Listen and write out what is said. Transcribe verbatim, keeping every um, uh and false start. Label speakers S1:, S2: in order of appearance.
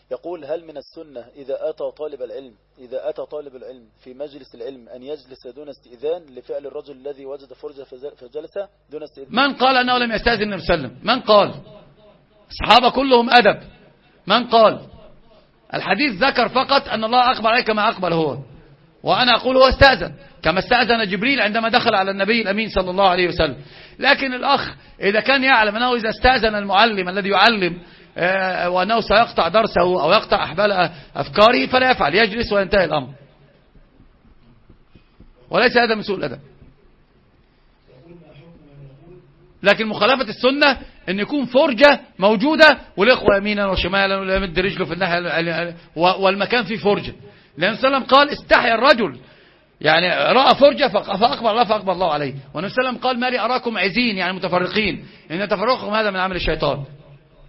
S1: يقول هل من السنة إذا أتى طالب العلم إذا أتى طالب العلم في مجلس العلم أن يجلس دون استئذان لفعل الرجل الذي وجد فرجة فجلس دون استئذان؟
S2: من قال أنه لم يستأذن النبي صلى الله عليه وسلم؟ من قال؟ الصحابة كلهم أدب. من قال؟ الحديث ذكر فقط أن الله أقبل عليه كما أقبل هو، وأنا أقول هو استأذن كما استأذن جبريل عندما دخل على النبي الأمين صلى الله عليه وسلم. لكن الأخ إذا كان يعلم أنه إذا استأذن المعلم الذي يعلم وأنه سيقطع درسه أو يقطع أحبال أفكاره فلا يفعل، يجلس وينتهي الأمر، وليس هذا من سوء الأدب. لكن مخالفة السنة أن يكون فرجة موجودة والإخوة يمينا وشمالا ولا يمد رجله في الناحية والمكان فيه فرجة. لأن صلى الله عليه وسلم قال استحيا الرجل، يعني رأى فرجة فأقبل الله فأقبل الله عليه. والنبي صلى الله عليه وسلم قال ما لي أراكم عزين، يعني متفرقين، إن تفرقكم هذا من عمل الشيطان.